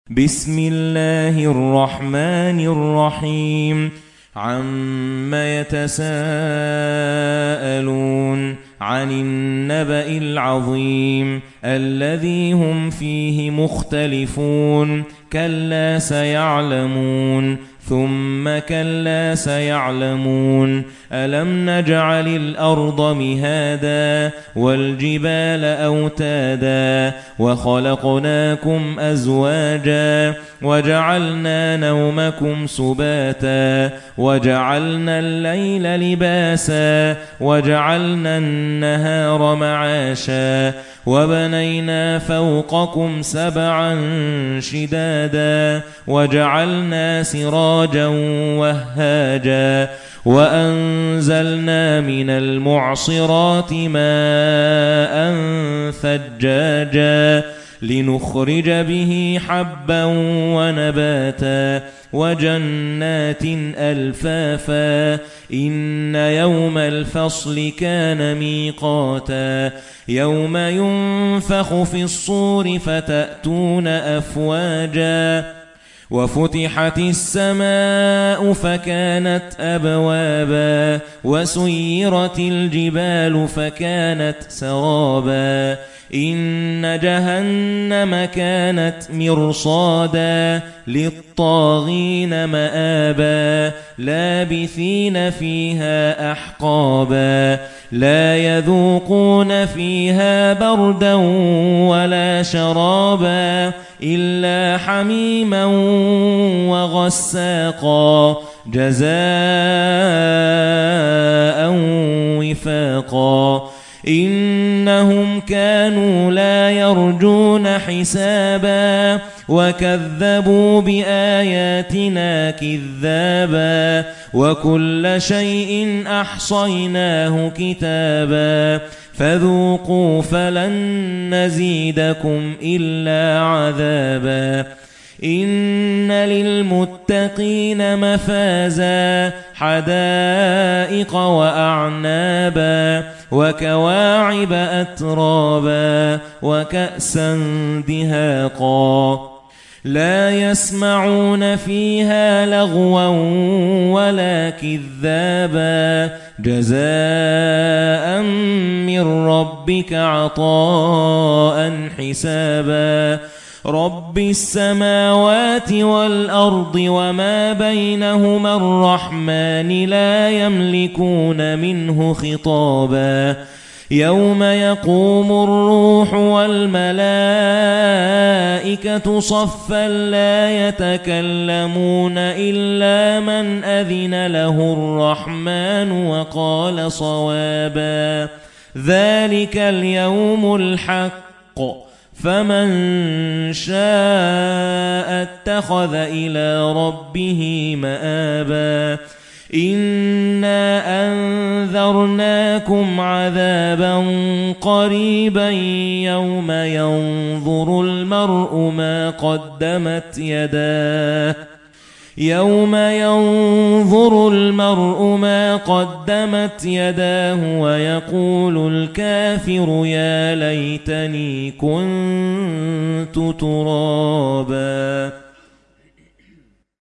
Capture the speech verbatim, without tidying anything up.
بسم الله الرحمن الرحيم عما يتساءلون عن النبأ العظيم الذي هم فيه مختلفون كلا سيعلمون ثم كلا سيعلمون ألم نجعل الأرض مهادا والجبال أوتادا وخلقناكم أزواجا وجعلنا نومكم سباتا وجعلنا الليل لباسا وجعلنا النهار معاشا وبنينا فوقكم سبعا شدادا وجعلنا سراجا وهاجا وأنزلنا من المعصرات ماء ثجاجا لنخرج به حبا ونباتا وجنات ألفافا إن يوم الفصل كان ميقاتا يوم ينفخ في الصور فتأتون أفواجا وفتحت السماء فكانت أبوابا وسيرت الجبال فكانت سرابا إن جهنم كانت مرصادا للطاغين مآبا لابثين فيها أحقابا لا يذوقون فيها بردا ولا شرابا إلا حميما وغساقا جزاء وفاقا إنهم كانوا لا يرجون حسابا وكذبوا بآياتنا كذابا وكل شيء أحصيناه كتابا فذوقوا فلن نزيدكم إلا عذابا إن للمتقين مفازا حدائق وأعنابا وكواعب أترابا وكأسا دهاقا لا يسمعون فيها لغوا ولا كذابا جزاء من ربك عطاء حسابا رب السماوات والأرض وما بينهما الرحمن لا يملكون منه خطابا يوم يقوم الروح والملائكة صفا لا يتكلمون إلا من أذن له الرحمن وقال صوابا ذلك اليوم الحق فمن شاء اتخذ إلى ربه مآبا إنا أنذرناكم عذابا قريبا يوم ينظر المرء ما قدمت يداه يوم ينظر المرء ما قدمت يداه ويقول الكافر يا ليتني كنت ترابا.